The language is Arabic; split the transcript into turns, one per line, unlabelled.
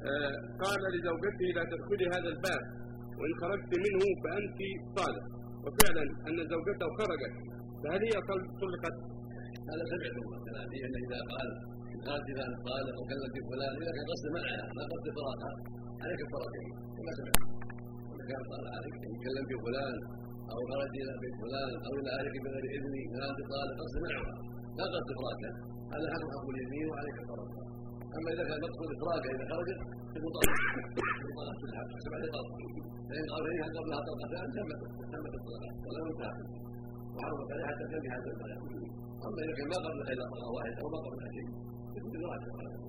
قال لزوجته لا تدخلي هذا الباب وإن خرجت منه فأنت طالق، وفعلا أن زوجته خرجت، فهل هي طلقت؟
هذا سمعته مثلا أن إذا قال إذا قال أو كلمت فلان إذا كان قصد منعها لا قصد إطلاقها عليك كفارتين كما سمعت. إذا كان قال عليك إن كلمت فلان أو خرج إلى بيت فلان أو إلى أهلك بغير إذني فلا قال قصد منعها لا قصد إطلاقها، هذا حق اليمين وعليك كفارتها. أما إذا كان مقصود إطلاقها إذا خرجت بمطلقة سبع طلقات، فإن قال فيها قبلها طلقتان تمت الطلقات ولو انتهت وحرمت عليها حتى تنتهي هذا البيان. أما إذا كان ما قبل إلا طلقة واحدة أو ما قبل شيء يكون ذراعة